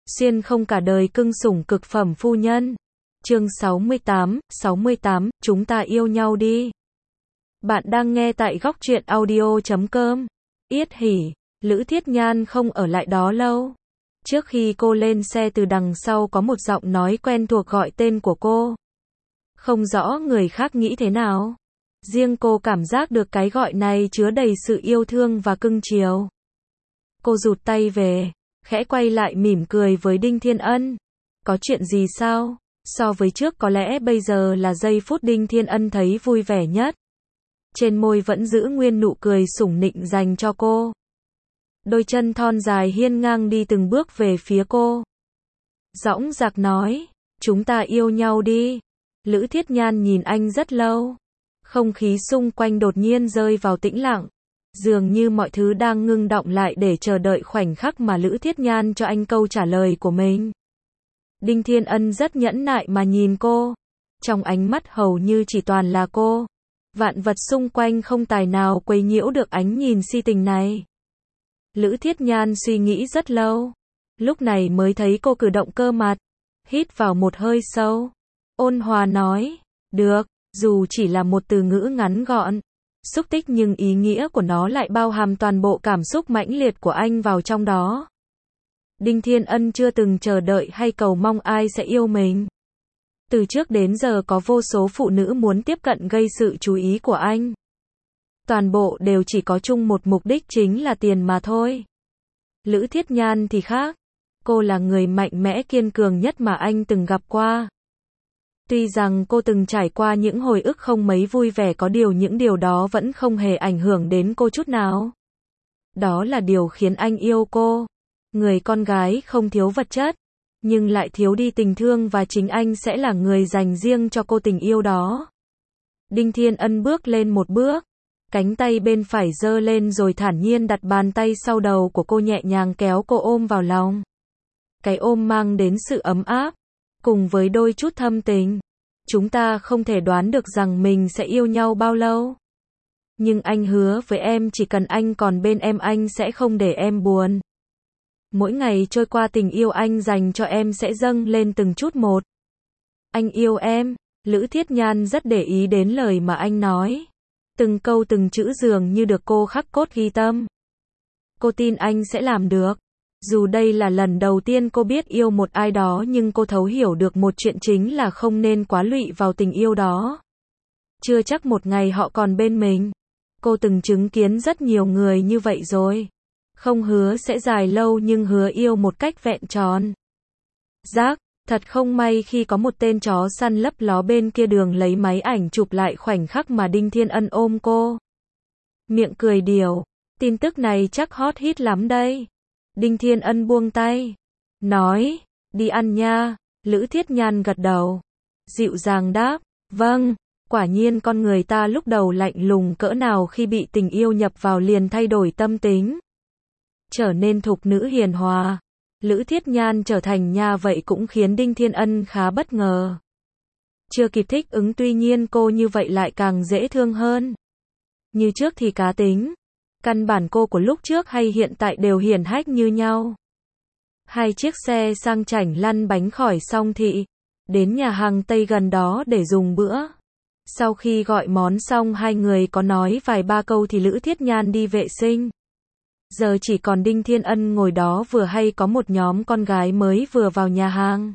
Xuyên không cả đời cưng sủng cực phẩm phu nhân. Chương 68, chúng ta yêu nhau đi. Bạn đang nghe tại góc truyện audio.com. Yết hỉ, Lữ Thiết Nhan không ở lại đó lâu. Trước khi cô lên xe từ đằng sau có một giọng nói quen thuộc gọi tên của cô. Không rõ người khác nghĩ thế nào. Riêng cô cảm giác được cái gọi này chứa đầy sự yêu thương và cưng chiều. Cô rụt tay về, khẽ quay lại mỉm cười với Đinh Thiên Ân. Có chuyện gì sao? So với trước có lẽ bây giờ là giây phút Đinh Thiên Ân thấy vui vẻ nhất. Trên môi vẫn giữ nguyên nụ cười sủng nịnh dành cho cô. Đôi chân thon dài hiên ngang đi từng bước về phía cô. Dõng dạc nói, chúng ta yêu nhau đi. Lữ Thiết Nhan nhìn anh rất lâu. Không khí xung quanh đột nhiên rơi vào tĩnh lặng. Dường như mọi thứ đang ngưng đọng lại để chờ đợi khoảnh khắc mà Lữ Thiết Nhan cho anh câu trả lời của mình. Đinh Thiên Ân rất nhẫn nại mà nhìn cô. Trong ánh mắt hầu như chỉ toàn là cô. Vạn vật xung quanh không tài nào quấy nhiễu được ánh nhìn si tình này. Lữ Thiết Nhan suy nghĩ rất lâu. Lúc này mới thấy cô cử động cơ mặt. Hít vào một hơi sâu. Ôn hòa nói, được, dù chỉ là một từ ngữ ngắn gọn. Xúc tích nhưng ý nghĩa của nó lại bao hàm toàn bộ cảm xúc mãnh liệt của anh vào trong đó. Đinh Thiên Ân chưa từng chờ đợi hay cầu mong ai sẽ yêu mình. Từ trước đến giờ có vô số phụ nữ muốn tiếp cận gây sự chú ý của anh. Toàn bộ đều chỉ có chung một mục đích chính là tiền mà thôi. Lữ Thiết Nhan thì khác. Cô là người mạnh mẽ kiên cường nhất mà anh từng gặp qua. Tuy rằng cô từng trải qua những hồi ức không mấy vui vẻ, có điều những điều đó vẫn không hề ảnh hưởng đến cô chút nào. Đó là điều khiến anh yêu cô. Người con gái không thiếu vật chất, nhưng lại thiếu đi tình thương, và chính anh sẽ là người dành riêng cho cô tình yêu đó. Đinh Thiên Ân bước lên một bước, cánh tay bên phải giơ lên rồi thản nhiên đặt bàn tay sau đầu của cô, nhẹ nhàng kéo cô ôm vào lòng. Cái ôm mang đến sự ấm áp, cùng với đôi chút thâm tình. Chúng ta không thể đoán được rằng mình sẽ yêu nhau bao lâu. Nhưng anh hứa với em chỉ cần anh còn bên em anh sẽ không để em buồn. Mỗi ngày trôi qua tình yêu anh dành cho em sẽ dâng lên từng chút một. Anh yêu em. Lữ Thiết Nhan rất để ý đến lời mà anh nói. Từng câu từng chữ dường như được cô khắc cốt ghi tâm. Cô tin anh sẽ làm được. Dù đây là lần đầu tiên cô biết yêu một ai đó, nhưng cô thấu hiểu được một chuyện chính là không nên quá lụy vào tình yêu đó. Chưa chắc một ngày họ còn bên mình. Cô từng chứng kiến rất nhiều người như vậy rồi. Không hứa sẽ dài lâu nhưng hứa yêu một cách vẹn tròn. Giác, thật không may khi có một tên chó săn lấp ló bên kia đường lấy máy ảnh chụp lại khoảnh khắc mà Đinh Thiên Ân ôm cô. Miệng cười điểu, tin tức này chắc hot hit lắm đây. Đinh Thiên Ân buông tay, nói, đi ăn nha. Lữ Thiết Nhan gật đầu, dịu dàng đáp, vâng. Quả nhiên con người ta lúc đầu lạnh lùng cỡ nào khi bị tình yêu nhập vào liền thay đổi tâm tính. Trở nên thục nữ hiền hòa. Lữ Thiết Nhan trở thành nha vậy cũng khiến Đinh Thiên Ân khá bất ngờ. Chưa kịp thích ứng, tuy nhiên cô như vậy lại càng dễ thương hơn. Như trước thì cá tính. Căn bản cô của lúc trước hay hiện tại đều hiền hách như nhau. Hai chiếc xe sang chảnh lăn bánh khỏi Song Thị, đến nhà hàng Tây gần đó để dùng bữa. Sau khi gọi món xong, hai người có nói vài ba câu thì Lữ Thiết Nhan đi vệ sinh. Giờ chỉ còn Đinh Thiên Ân ngồi đó, vừa hay có một nhóm con gái mới vừa vào nhà hàng.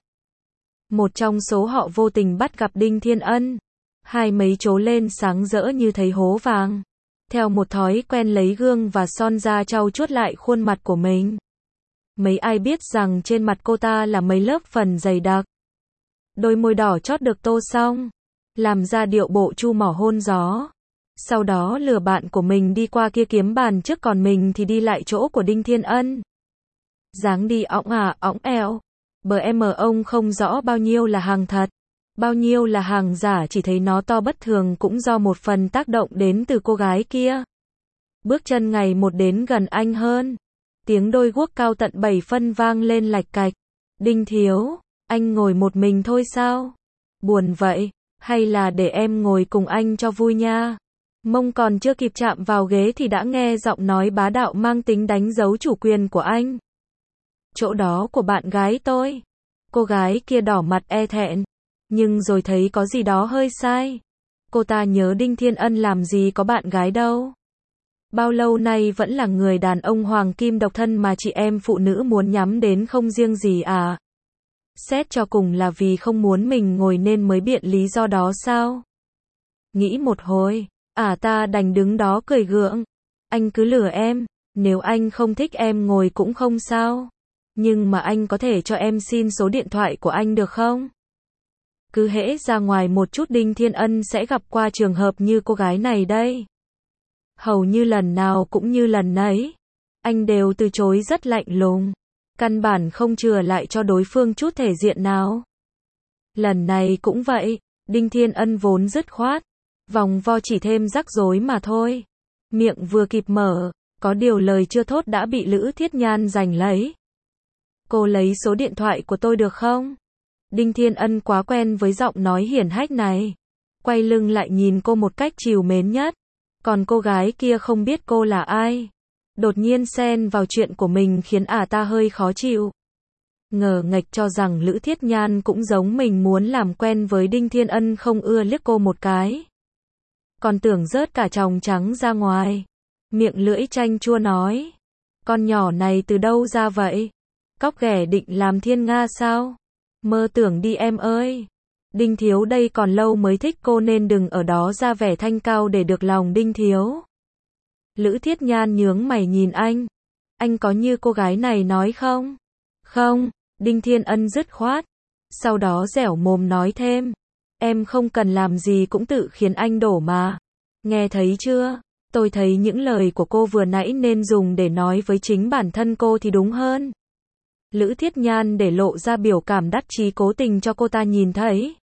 Một trong số họ vô tình bắt gặp Đinh Thiên Ân. Hai mấy trố lên sáng rỡ như thấy hố vàng. Theo một thói quen lấy gương và son ra trau chuốt lại khuôn mặt của mình. Mấy ai biết rằng trên mặt cô ta là mấy lớp phần dày đặc. Đôi môi đỏ chót được tô xong, làm ra điệu bộ chu mỏ hôn gió. Sau đó lừa bạn của mình đi qua kia kiếm bàn trước, còn mình thì đi lại chỗ của Đinh Thiên Ân. Dáng đi õng eo. Bờ em ông không rõ bao nhiêu là hàng thật, bao nhiêu là hàng giả, chỉ thấy nó to bất thường cũng do một phần tác động đến từ cô gái kia. Bước chân ngày một đến gần anh hơn. Tiếng đôi guốc cao tận 7 phân vang lên lạch cạch. Đinh thiếu, anh ngồi một mình thôi sao? Buồn vậy, hay là để em ngồi cùng anh cho vui nha. Mông còn chưa kịp chạm vào ghế thì đã nghe giọng nói bá đạo mang tính đánh dấu chủ quyền của anh. Chỗ đó của bạn gái tôi. Cô gái kia đỏ mặt e thẹn, nhưng rồi thấy có gì đó hơi sai. Cô ta nhớ Đinh Thiên Ân làm gì có bạn gái đâu. Bao lâu nay vẫn là người đàn ông hoàng kim độc thân mà chị em phụ nữ muốn nhắm đến không riêng gì à? Xét cho cùng là vì không muốn mình ngồi nên mới biện lý do đó sao? Nghĩ một hồi, ta đành đứng đó cười gượng. Anh cứ lừa em, nếu anh không thích em ngồi cũng không sao. Nhưng mà anh có thể cho em xin số điện thoại của anh được không? Cứ hễ ra ngoài một chút Đinh Thiên Ân sẽ gặp qua trường hợp như cô gái này đây. Hầu như lần nào cũng như lần nấy, anh đều từ chối rất lạnh lùng, căn bản không chừa lại cho đối phương chút thể diện nào. Lần này cũng vậy, Đinh Thiên Ân vốn dứt khoát, vòng vo chỉ thêm rắc rối mà thôi. Miệng vừa kịp mở, có điều lời chưa thốt đã bị Lữ Thiết Nhan giành lấy. Cô lấy số điện thoại của tôi được không? Đinh Thiên Ân quá quen với giọng nói hiển hách này, quay lưng lại nhìn cô một cách trìu mến nhất. Còn cô gái kia không biết cô là ai, đột nhiên xen vào chuyện của mình khiến ta hơi khó chịu. Ngờ nghệch cho rằng Lữ Thiết Nhan cũng giống mình muốn làm quen với Đinh Thiên Ân, không ưa liếc cô một cái. Còn tưởng rớt cả tròng trắng ra ngoài. Miệng lưỡi chanh chua nói, con nhỏ này từ đâu ra vậy? Cóc ghẻ định làm thiên nga sao? Mơ tưởng đi em ơi. Đinh Thiếu đây còn lâu mới thích cô nên đừng ở đó ra vẻ thanh cao để được lòng Đinh Thiếu. Lữ Thiết Nhan nhướng mày nhìn anh. Anh có như cô gái này nói không? Không, Đinh Thiên Ân dứt khoát. Sau đó dẻo mồm nói thêm. Em không cần làm gì cũng tự khiến anh đổ mà. Nghe thấy chưa? Tôi thấy những lời của cô vừa nãy nên dùng để nói với chính bản thân cô thì đúng hơn. Lữ Thiết Nhan để lộ ra biểu cảm đắc chí cố tình cho cô ta nhìn thấy.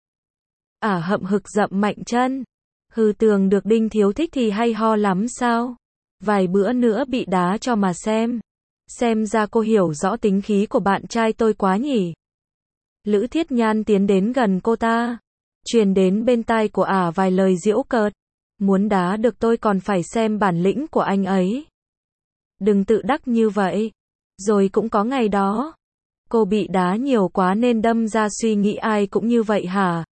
Hậm hực dậm mạnh chân. Hừ, tưởng được Đinh Thiếu thích thì hay ho lắm sao? Vài bữa nữa bị đá cho mà xem. Xem ra cô hiểu rõ tính khí của bạn trai tôi quá nhỉ. Lữ Thiết Nhan tiến đến gần cô ta, truyền đến bên tai của vài lời giễu cợt. Muốn đá được tôi còn phải xem bản lĩnh của anh ấy. Đừng tự đắc như vậy. Rồi cũng có ngày đó, cô bị đá nhiều quá nên đâm ra suy nghĩ ai cũng như vậy hả?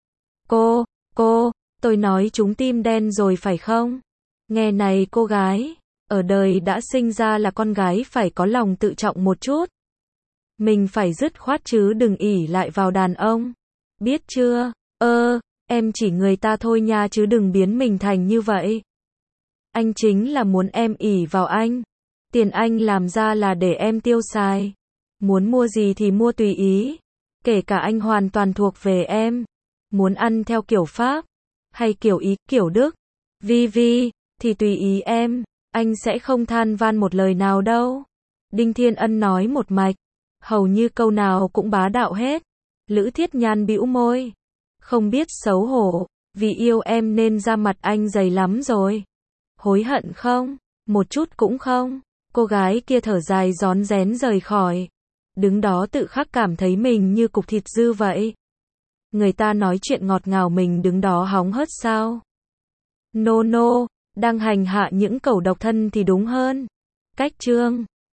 Cô, tôi nói chúng tim đen rồi phải không? Nghe này cô gái, ở đời đã sinh ra là con gái phải có lòng tự trọng một chút. Mình phải dứt khoát chứ đừng ỷ lại vào đàn ông. Biết chưa? Em chỉ người ta thôi nha chứ đừng biến mình thành như vậy. Anh chính là muốn em ỷ vào anh. Tiền anh làm ra là để em tiêu xài. Muốn mua gì thì mua tùy ý. Kể cả anh hoàn toàn thuộc về em. Muốn ăn theo kiểu Pháp, hay kiểu Ý, kiểu Đức, Vi, thì tùy ý em. Anh sẽ không than van một lời nào đâu. Đinh Thiên Ân nói một mạch, hầu như câu nào cũng bá đạo hết. Lữ Thiết Nhan bĩu môi. Không biết xấu hổ, vì yêu em nên da mặt anh dày lắm rồi. Hối hận không? Một chút cũng không. Cô gái kia thở dài rón rén rời khỏi. Đứng đó tự khắc cảm thấy mình như cục thịt dư vậy. Người ta nói chuyện ngọt ngào mình đứng đó hóng hớt sao? No, đang hành hạ những cẩu độc thân thì đúng hơn. Cách chương